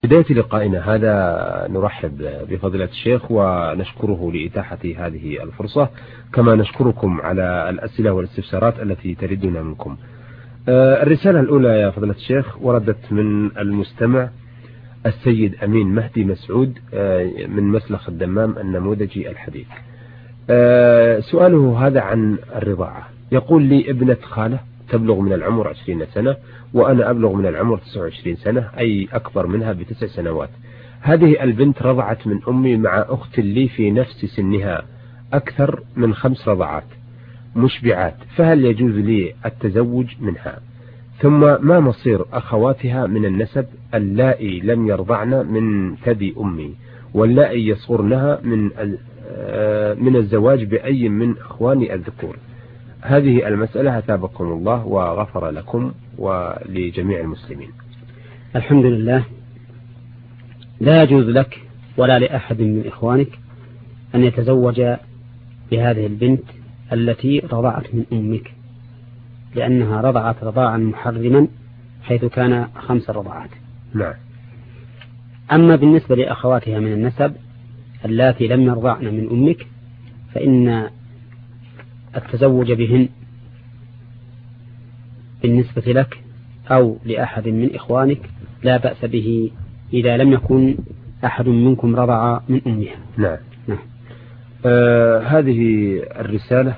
بداية لقائنا هذا نرحب بفضيلة الشيخ ونشكره لإتاحة هذه الفرصة، كما نشكركم على الأسئلة والاستفسارات التي تردنا منكم. الرسالة الأولى يا فضيلة الشيخ وردت من المستمع السيد أمين مهدي مسعود من مسلخ الدمام النموذجي الحديث. سؤاله هذا عن الرضاعة. يقول لي ابنة خالة تبلغ من العمر 20 سنة وأنا أبلغ من العمر 29 سنة، أي أكبر منها ب9 سنوات. هذه البنت رضعت من أمي مع أخت لي في نفس سنها أكثر من 5 رضعات مشبعات، فهل يجوز لي التزوج منها؟ ثم ما مصير أخواتها من النسب اللائي لم يرضعن من ثدي أمي واللائي يصغرنها من الزواج بأي من أخواني الذكور؟ هذه المسألة أثابكم الله وغفر لكم ولجميع المسلمين. الحمد لله. لا يجوز لك ولا لأحد من إخوانك أن يتزوج بهذه البنت التي رضعت من أمك، لأنها رضعت رضاعا محرما حيث كان 5 رضعات. نعم. أما بالنسبة لأخواتها من النسب اللاتي لم يرضعن من أمك فإن التزوج بهن بالنسبة لك أو لأحد من إخوانك لا بأس به إذا لم يكن أحد منكم رضع من أمها. نعم. هذه الرسالة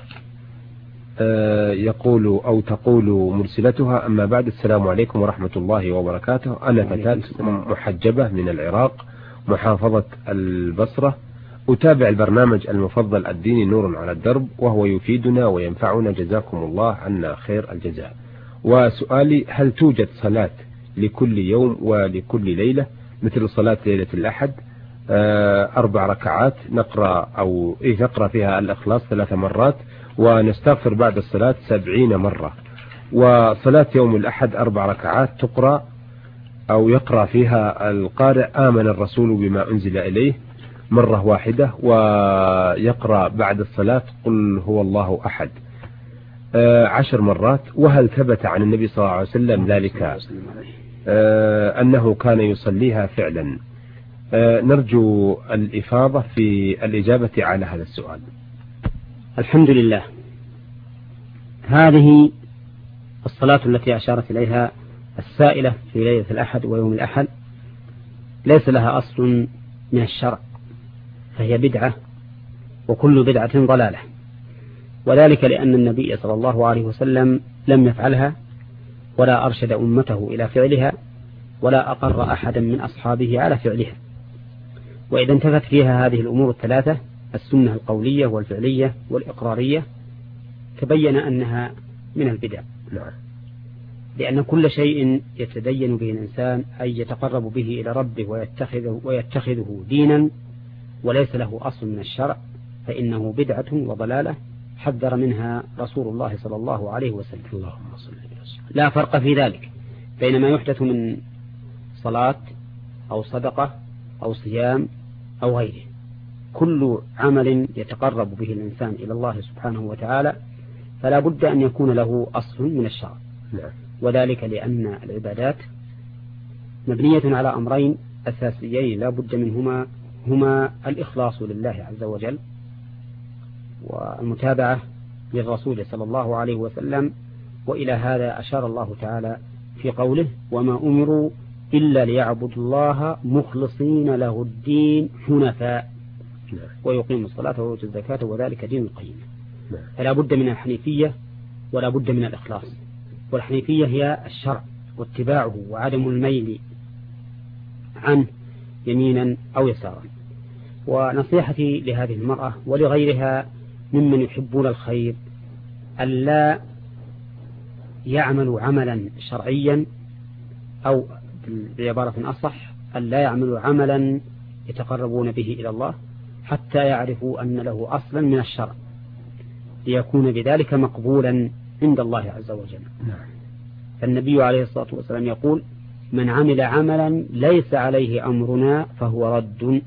يقول أو تقول مرسلتها: أما بعد، السلام عليكم ورحمة الله وبركاته. أنا فتاة محجبة من العراق محافظة البصرة، أتابع البرنامج المفضل الديني نور على الدرب، وهو يفيدنا وينفعنا، جزاكم الله عنا خير الجزاء. وسؤالي: هل توجد صلاة لكل يوم ولكل ليلة مثل صلاة ليلة الأحد 4 ركعات نقرأ فيها الإخلاص 3 مرات ونستغفر بعد الصلاة 70 مرة، وصلاة يوم الأحد 4 ركعات تقرأ أو يقرأ فيها القارئ آمن الرسول بما أنزل إليه مرة واحدة، ويقرأ بعد الصلاة قل هو الله أحد 10 مرات؟ وهل ثبت عن النبي صلى الله عليه وسلم ذلك أنه كان يصليها فعلا؟ نرجو الإفاضة في الإجابة على هذا السؤال. الحمد لله. هذه الصلاة التي أشارت إليها السائلة في ليلة الأحد ويوم الأحد ليس لها أصل من الشرع، فهي بدعة، وكل بدعة ضلالة، وذلك لأن النبي صلى الله عليه وسلم لم يفعلها ولا أرشد أمته إلى فعلها ولا أقر أحدا من أصحابه على فعلها. وإذا انتفت فيها هذه الأمور الثلاثة، السنة القولية والفعلية والإقرارية، تبين أنها من البدع. لأن كل شيء يتدين به الإنسان أي يتقرب به إلى ربه ويتخذه دينا وليس له أصل من الشرع فإنه بدعة وضلالة، حذر منها رسول الله صلى الله عليه وسلم. اللهم صل وسلم. لا فرق في ذلك بين ما يحدث من صلاة أو صدقة أو صيام أو غيره. كل عمل يتقرب به الإنسان إلى الله سبحانه وتعالى فلا بد أن يكون له أصل من الشرع. وذلك لأن العبادات مبنية على أمرين أساسيين لا بد منهما، هما الإخلاص لله عز وجل والمتابعة للرسول صلى الله عليه وسلم. وإلى هذا أشار الله تعالى في قوله: وما أمروا إلا ليعبدوا الله مخلصين له الدين حنفاء ويقيموا الصلاة ويؤتوا الزكاة وذلك دين القيم. فلا بد من الحنيفية ولا بد من الإخلاص، والحنيفية هي الشرع واتباعه وعدم الميل عنه يمينا أو يسارا. ونصيحتي لهذه المرأة ولغيرها ممن يحبون الخير ألا يعملوا عملا شرعيا، أو بعبارة أصح ألا يعملوا عملا يتقربون به إلى الله حتى يعرفوا أن له أصلا من الشرع ليكون بذلك مقبولا عند الله عز وجل. فالنبي عليه الصلاة والسلام يقول: من عمل عملا ليس عليه أمرنا فهو رد،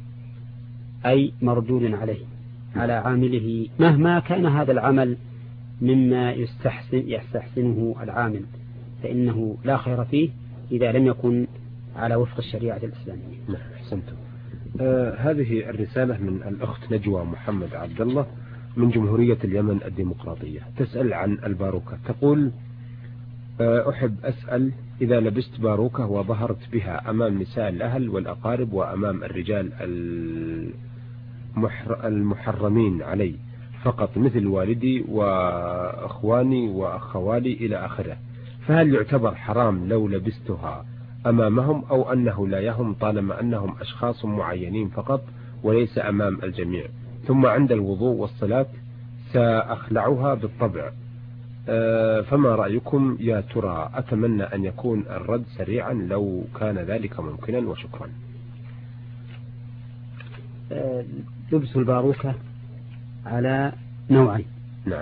أي مردود عليه على عامله مهما كان هذا العمل مما يستحسنه العامل، فإنه لا خير فيه إذا لم يكن على وفق الشريعة الإسلامية. نعم أحسنتم. هذه الرسالة من الأخت نجوى محمد عبد الله من جمهورية اليمن الديمقراطية، تسأل عن الباروكة. تقول أحب أسأل إذا لبست باروكة وظهرت بها أمام نساء الأهل والأقارب وأمام الرجال المحرمين علي فقط مثل والدي وأخواني وأخوالي إلى آخره، فهل يعتبر حرام لو لبستها أمامهم أو أنه لا يهم طالما أنهم أشخاص معينين فقط وليس أمام الجميع؟ ثم عند الوضوء والصلاة سأخلعها بالطبع، فما رأيكم يا ترى؟ أتمنى أن يكون الرد سريعا لو كان ذلك ممكنا، وشكرا. لبس الباروكة على نوعين. نعم.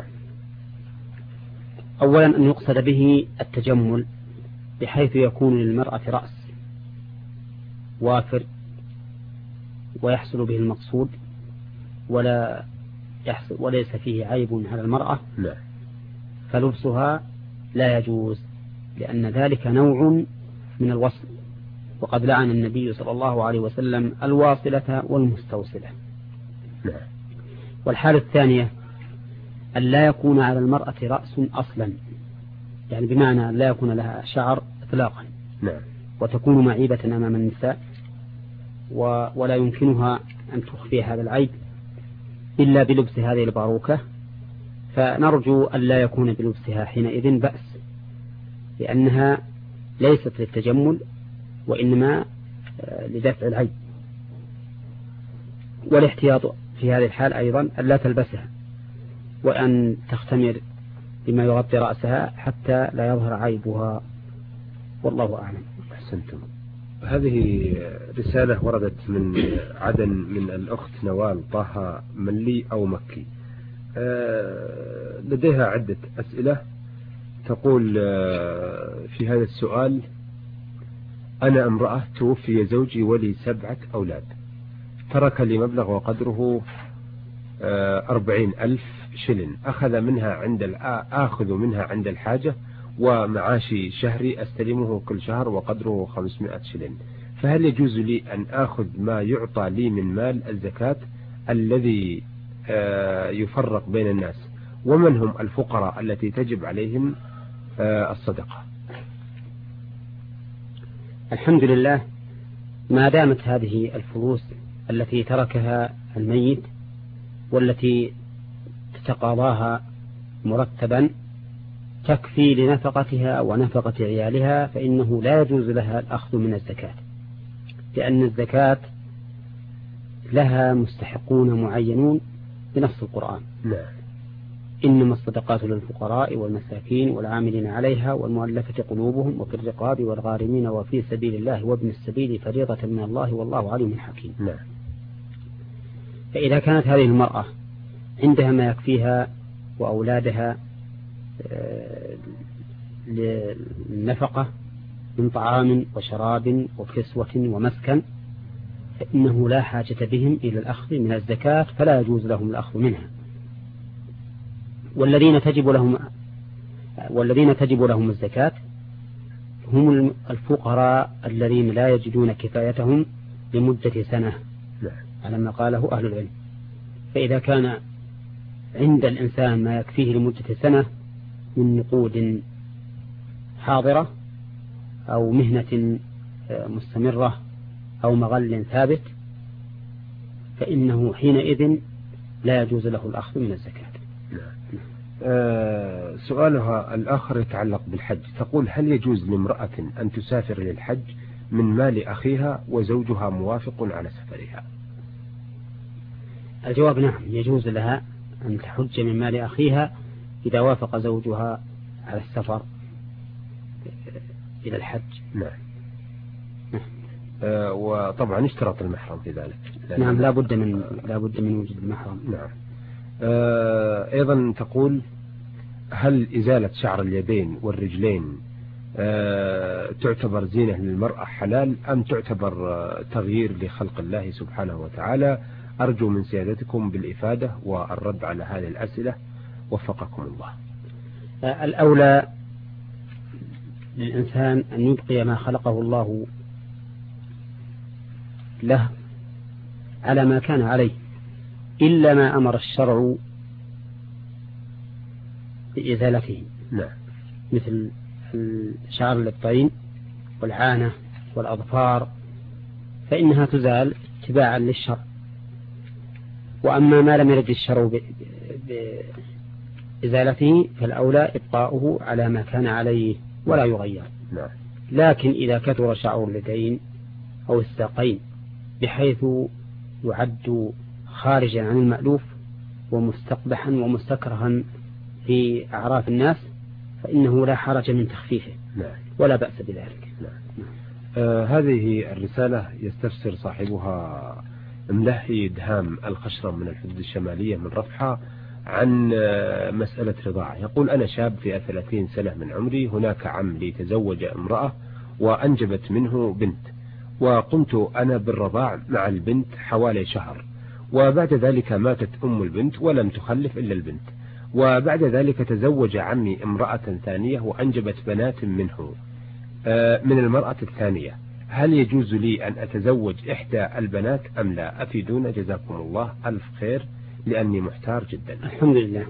أولا أن يقصد به التجمل بحيث يكون للمرأة رأس وافر ويحصل به المقصود وليس فيه عيب على المرأة. نعم. فلبسها لا يجوز لأن ذلك نوع من الوصل، وقد لعن النبي صلى الله عليه وسلم الواصلة والمستوصلة. نعم. والحالة الثانية أن لا يكون على المرأة رأس أصلا، يعني بمعنى أن لا يكون لها شعر إطلاقا. نعم. وتكون معيبة أمام النساء ولا يمكنها أن تخفي هذا العيب إلا بلبس هذه الباروكة، فنرجو أن لا يكون بلبسها حينئذ بأس، لأنها ليست للتجمل وإنما لدفع العيب. والاحتياط في هذه الحال أيضا أن لا تلبسها وأن تختمر بما يغطي رأسها حتى لا يظهر عيبها، والله أعلم. أحسنتم. هذه رسالة وردت من عدن من الأخت نوال طه ملي أو مكي، لديها عدة أسئلة. تقول في هذا السؤال: أنا امرأة توفي زوجي ولي 7 أولاد، ترك لي مبلغ وقدره 40,000 شلن، آخذ منها عند الحاجة، ومعاشي شهري أستلمه كل شهر وقدره 500 شلن، فهل يجوز لي أن آخذ ما يعطى لي من مال الزكاة الذي يفرق بين الناس؟ ومن هم الفقراء التي تجب عليهم الصدقة؟ الحمد لله، ما دامت هذه الفلوس التي تركها الميت والتي تتقاضاها مرتبا تكفي لنفقتها ونفقة عيالها، فإنه لا يجوز لها الأخذ من الزكاة، لأن الزكاة لها مستحقون معينون بنص القرآن. نعم. إنما الصدقات للفقراء والمساكين والعاملين عليها والمؤلفة قلوبهم وفي الرقاب والغارمين وفي سبيل الله وابن السبيل فريضة من الله والله عليم حكيم. نعم. فإذا كانت هذه المرأة عندها ما يكفيها وأولادها للنفقة من طعام وشراب وكسوة ومسكن، فإنه لا حاجة بهم إلى الأخذ من الزكاة، فلا يجوز لهم الأخذ منها. والذين تجب لهم الزكاة هم الفقراء الذين لا يجدون كفايتهم لمدة سنة على ما قاله أهل العلم. فإذا كان عند الإنسان ما يكفيه لمدة سنة من نقود حاضرة أو مهنة مستمرة أو مغل ثابت، فإنه حينئذ لا يجوز له الأخذ من الزكاة. سؤالها الآخر يتعلق بالحج. تقول: هل يجوز لامرأة أن تسافر للحج من مال أخيها وزوجها موافق على سفرها؟ الجواب نعم، يجوز لها أن تحج من مال أخيها إذا وافق زوجها على السفر إلى الحج. نعم. وطبعا اشترط المحرم في ذلك. نعم، لا بد من وجود المحرم. نعم. أيضا تقول: هل إزالة شعر اليدين والرجلين تعتبر زينة للمرأة حلال أم تعتبر تغيير لخلق الله سبحانه وتعالى؟ أرجو من سيادتكم بالإفادة والرد على هذه الأسئلة، وفقكم الله. الأولى للإنسان أن يبقي ما خلقه الله له على ما كان عليه إلا ما أمر الشرع بإزالته. نعم. مثل شعر الإبطين والعانة والأظفار فإنها تزال اتباعا للشرع. وأما ما لم يرد الشرع بإزالته فالأولى إبقاؤه على ما كان عليه ولا يغير. نعم. لكن إذا كثر شعر اليدين أو الساقين بحيث يعد خارجا عن المألوف ومستقبحا ومستكرها في أعراف الناس فإنه لا حرج من تخفيفه. نعم. ولا بأس بذلك. نعم. هذه الرسالة يستفسر صاحبها ملهي دهام الخشرم من الحدود الشمالية من رفحة عن مسألة رضاعة. يقول: أنا شاب في 30 سنة من عمري، هناك عم لي تزوج امرأة وأنجبت منه بنت، وقمت أنا بالرضاع مع البنت حوالي شهر، وبعد ذلك ماتت أم البنت ولم تخلف إلا البنت، وبعد ذلك تزوج عمي امرأة ثانية وأنجبت بنات منه من المرأة الثانية. هل يجوز لي أن أتزوج إحدى البنات أم لا؟ أفيدونا جزاكم الله ألف خير لأني محتار جدا. الحمد لله.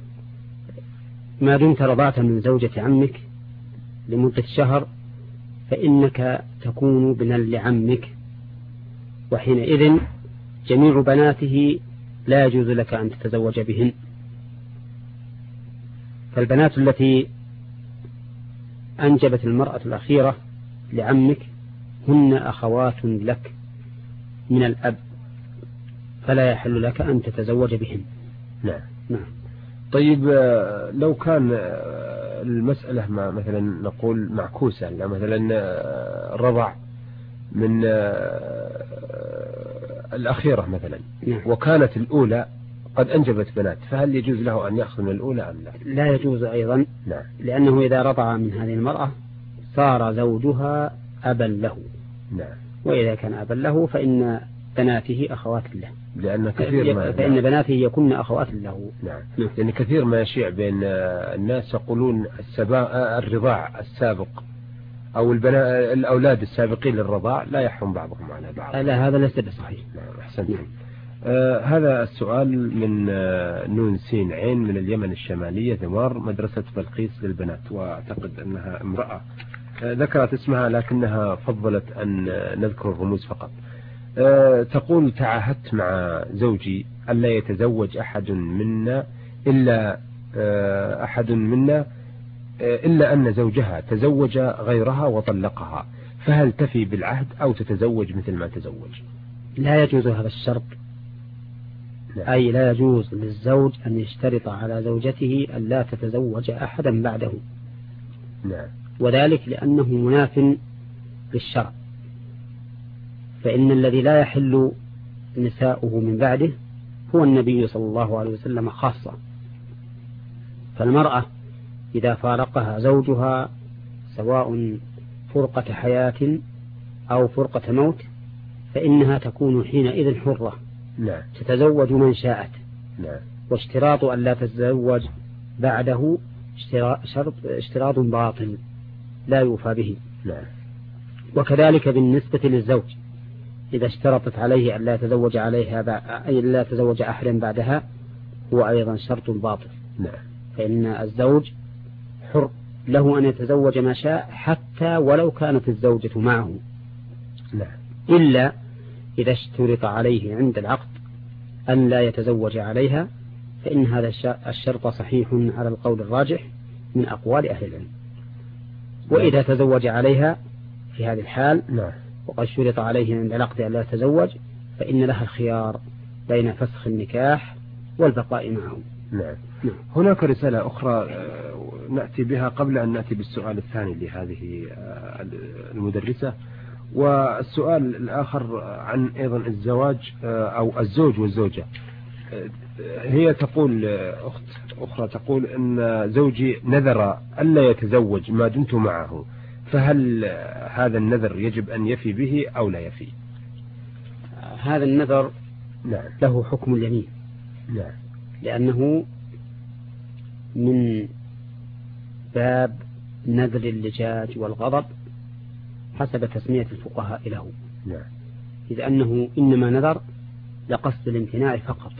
ما دمت رضعت من زوجة عمك لمدة شهر فإنك تكون ابنا لعمك، وحينئذ جميع بناته لا يجوز لك أن تتزوج بهن. فالبنات التي أنجبت المرأة الأخيرة لعمك هن أخوات لك من الأب، فلا يحل لك أن تتزوج بهن. نعم. نعم. طيب لو كان المسألة مثلا نقول معكوسة، مثلا رضع من الأخيرة مثلا، نعم. وكانت الأولى قد أنجبت بنات، فهل يجوز له أن يأخذ من الأولى أم لا؟ لا يجوز أيضا. نعم. لأنه إذا رضع من هذه المرأة صار زوجها أبا له. نعم. وإذا كان أبا له فإن بناته أخوات له، لأن كثير ما فإن بناته يكون أخوات له. نعم. نعم. لأن كثير ما يشيع بين الناس يقولون الرضاع السابق أو الأولاد السابقين للرضاع لا يحرم بعضهم على بعض. لا، هذا ليس بصحيح. نعم. أحسنت. نعم. هذا السؤال من نون سين عين من اليمن الشمالية، ذمار، مدرسة بلقيس للبنات، وأعتقد أنها امرأة ذكرت اسمها لكنها فضلت أن نذكر الرموز فقط. تقول: تعاهدت مع زوجي ألا يتزوج أحد منا إلا أن زوجها تزوج غيرها وطلقها، فهل تفي بالعهد أو تتزوج مثل ما تزوج؟ لا يجوز هذا الشرط. نعم. أي لا يجوز للزوج أن يشترط على زوجته أن لا تتزوج أحدا بعده. نعم. وذلك لأنه مناف للشرع، فإن الذي لا يحل نساؤه من بعده هو النبي صلى الله عليه وسلم خاصة. فالمرأة إذا فارقها زوجها سواء فرقة حياة أو فرقة موت فإنها تكون حينئذ حرة. نعم. تتزوج من شاءت. نعم. واشتراط أن لا تتزوج بعده اشتراط باطل لا يوفى به. نعم. وكذلك بالنسبة للزوج إذا اشترطت عليه أن لا يتزوج لا يتزوج أحدا بعدها هو أيضا شرط باطل. نعم. فإن الزوج حر له أن يتزوج ما شاء حتى ولو كانت الزوجة معه. نعم. إلا إذا اشترط عليه عند العقد أن لا يتزوج عليها فإن هذا الشرط صحيح على القول الراجح من أقوال أهل العلم. وإذا تزوج عليها في هذه الحال نعم. وقد شرط عليه عند العقد أن لا يتزوج فإن لها الخيار بين فسخ النكاح والبقاء معه. نعم. هناك رسالة أخرى نأتي بها قبل أن نأتي بالسؤال الثاني لهذه المدرسة. والسؤال الآخر عن أيضا الزواج أو الزوج والزوجة. هي تقول أخت أخرى تقول أن زوجي نذر ألا يتزوج ما دمت معه، فهل هذا النذر يجب أن يفي به أو لا يفي؟ هذا النذر نعم. له حكم اليمين. نعم. لأنه من باب نذر اللجاج والغضب حسب تسمية الفقهاء له. نعم. إذ أنه إنما نذر لقصد الامتناع فقط.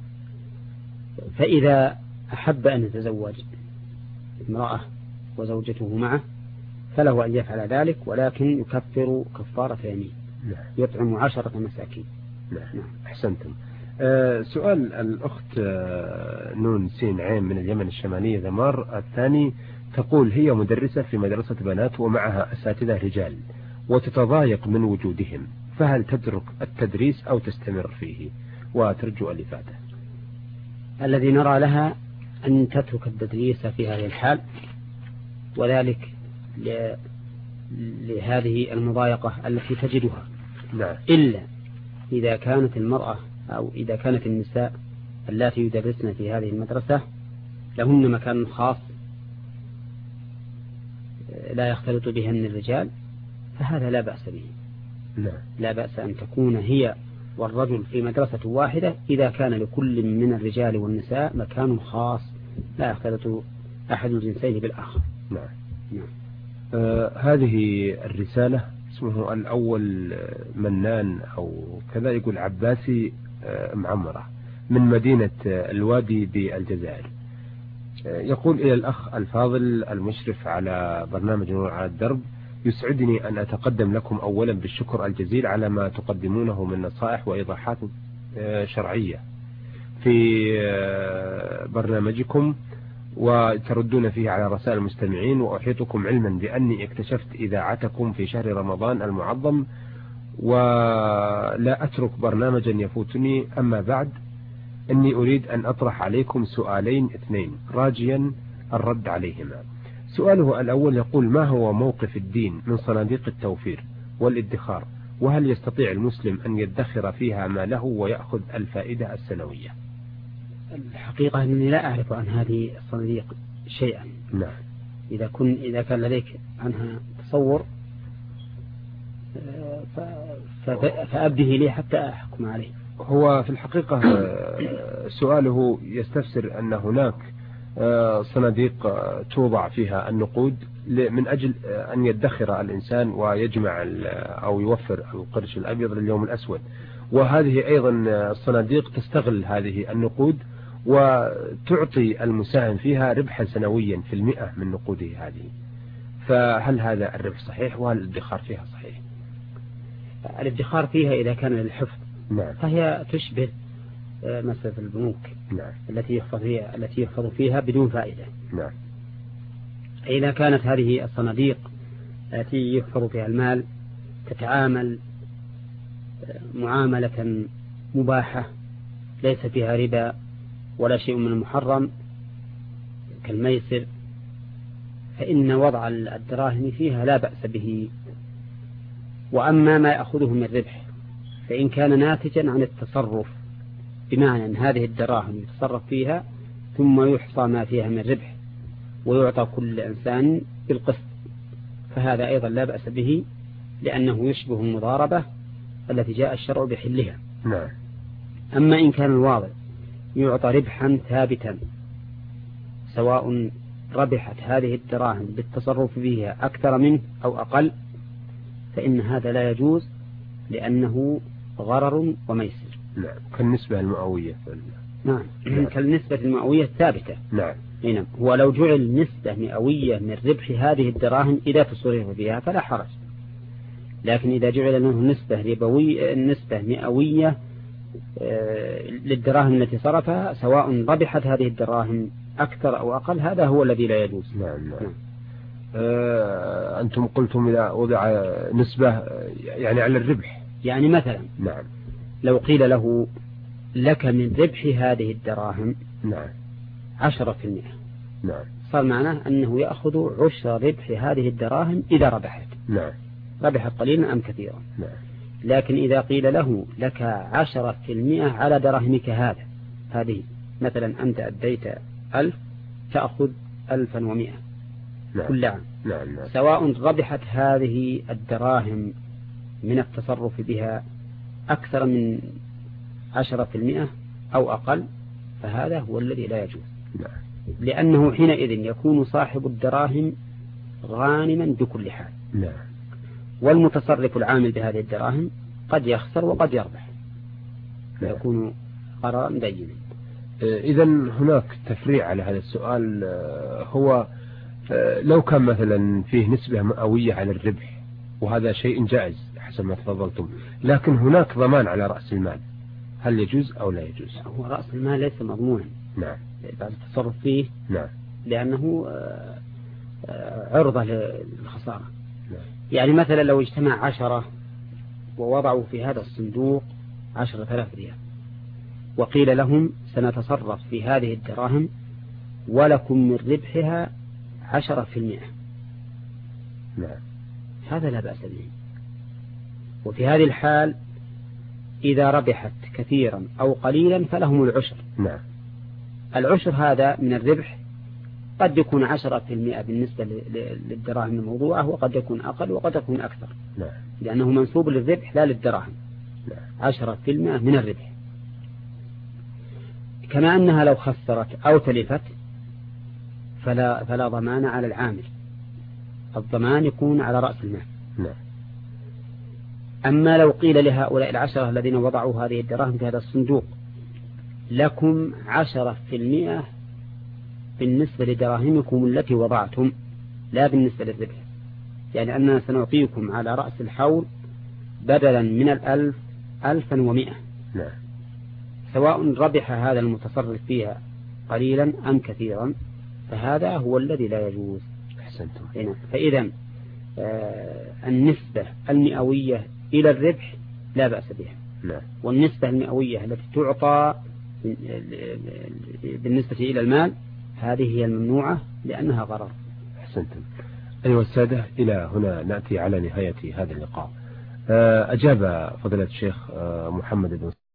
فإذا أحب أن يتزوج امرأة وزوجته معه فله أن يفعل ذلك، ولكن يكفر كفارة يمين، يطعم 10 مساكين. نعم. أحسنتم. سؤال الأخت نون سين عين من اليمن الشمالية ذمار الثاني، تقول هي مدرسة في مدرسة بنات ومعها أساتذة رجال وتتضايق من وجودهم، فهل تترك التدريس أو تستمر فيه؟ وترجو الإفادة. الذي نرى لها أن تترك التدريس في هذه الحال، وذلك لهذه المضايقة التي تجدها. نعم. إلا إذا كانت المرأة أو إذا كانت النساء التي يدرسن في هذه المدرسة لهن مكان خاص لا يختلط بهن الرجال، فهذا لا بأس به. نعم. لا بأس أن تكون هي والرجل في مدرسة واحدة إذا كان لكل من الرجال والنساء مكان خاص لا يختلط أحد الجنسين بالآخر. نعم. نعم. هذه الرسالة اسمه الأول منان أو كذا، يقول عباسي معمرة من مدينة الوادي بالجزائر. يقول إلى الأخ الفاضل المشرف على برنامج نور على الدرب، يسعدني أن أتقدم لكم أولا بالشكر الجزيل على ما تقدمونه من نصائح وإيضاحات شرعية في برنامجكم وتردون فيه على رسائل المستمعين، وأحيطكم علما بأني اكتشفت إذاعتكم في شهر رمضان المعظم ولا أترك برنامجا يفوتني. أما بعد إني أريد أن أطرح عليكم سؤالين اثنين راجيا الرد عليهما. سؤاله الأول يقول: ما هو موقف الدين من صناديق التوفير والادخار، وهل يستطيع المسلم أن يدخر فيها ما له ويأخذ الفائدة السنوية؟ الحقيقة أنني لا أعرف عن هذه الصناديق شيئا. نعم. إذا كان لديك عنها تصور فأبده لي حتى أحكم عليه. هو في الحقيقة سؤاله يستفسر أن هناك صناديق توضع فيها النقود من أجل أن يدخر الإنسان ويجمع أو يوفر القرش الأبيض لليوم الأسود، وهذه أيضا الصناديق تستغل هذه النقود وتعطي المساهم فيها ربحا سنويا في 100 من نقوده هذه. فهل هذا الربح صحيح، وهل الادخار فيها صحيح؟ الادخار فيها إذا كان للحفظ نعم. فهي تشبه مسألة البنوك. نعم. التي يحفظ فيها بدون فائدة. نعم. إذا كانت هذه الصناديق التي يحفظ فيها المال تتعامل معاملة مباحة ليس فيها ربا ولا شيء من المحرم كالميسر، فإن وضع الدراهم فيها لا بأس به. وأما ما يأخذه من ربح فإن كان ناتجا عن التصرف، بمعنى أن هذه الدراهم يتصرف فيها ثم يحصى ما فيها من ربح ويعطى كل إنسان بالقسط، فهذا أيضا لا بأس به، لأنه يشبه المضاربة التي جاء الشرع بحلها. نعم. أما إن كان الواضع يعطى ربحا ثابتا سواء ربحت هذه الدراهم بالتصرف فيها أكثر منه أو أقل، فإن هذا لا يجوز لأنه غرر وميسر. نعم. كالنسبة المئوية. نعم. كالنسبة المئوية الثابتة. نعم. نعم. هو لو جعل نسبة مئوية من ربح هذه الدراهم إذا تصرف فيها فلا حرج، لكن إذا جعل منه نسبة مئوية للدراهم التي صرفها سواء ربحت هذه الدراهم أكثر أو أقل، هذا هو الذي لا يجوز. نعم. نعم. أنتم قلتم إذا وضع نسبة يعني على الربح، يعني مثلا نعم لو قيل له لك من ربح هذه الدراهم نعم 10%، نعم صار معناه أنه يأخذ عشر ربح هذه الدراهم إذا ربحت. نعم. ربحت قليلا أم كثيرا. نعم. لكن إذا قيل له لك 10% على دراهمك هذه مثلا أنت أديت 1000 تأخذ 1100 نعم. كل عام. نعم. نعم. سواء ربحت هذه الدراهم من التصرف بها أكثر من 10% أو أقل، فهذا هو الذي لا يجوز. نعم. لأنه حينئذ يكون صاحب الدراهم غانما بكل حال. نعم. والمتصرف العامل بهذه الدراهم قد يخسر وقد يربح، يكون قرارا بينا. إذا هناك تفريع على هذا السؤال، هو لو كان مثلا فيه نسبة مئوية على الربح، وهذا شيء جائز حسب ما تفضلتم، لكن هناك ضمان على رأس المال، هل يجوز أو لا يجوز؟ هو رأس المال ليس مضمونا. نعم. بعد التصرف فيه. نعم. لأنه عرضة للخسارة. نعم. يعني مثلا لو اجتمع 10 ووضعوا في هذا الصندوق 10,000 ريال، وقيل لهم سنتصرف في هذه الدراهم ولكم من ربحها 10%. نعم. هذا لا بأس به. وفي هذه الحال إذا ربحت كثيرا أو قليلا فلهم العشر. نعم. العشر هذا من الربح قد يكون 10% بالنسبة للدراهم الموضوعة، وقد يكون أقل وقد يكون أكثر. نعم. لأنه منسوب للربح لا للدراهم. نعم. 10% من الربح. كما أنها لو خسرت أو تلفت فلا ضمان على العامل، الضمان يكون على رأس المال. نعم. أما لو قيل لهؤلاء 10 الذين وضعوا هذه الدراهم في هذا الصندوق لكم 10% بالنسبة لدراهمكم التي وضعتم لا بالنسبة للربح، يعني أننا سنعطيكم على رأس الحول بدلا من 1000 1100. نعم. سواء ربح هذا المتصرف فيها قليلا أم كثيرا، فهذا هو الذي لا يجوز. أحسنتم. فإذا النسبة المئوية إلى الربح لا بأس بها. نعم. والنسبة المئوية التي تعطى بالنسبة إلى المال هذه هي الممنوعة لأنها غرر. أحسنتم. أيها السادة، إلى هنا نأتي على نهاية هذا اللقاء. أجاب فضيلة الشيخ محمد بن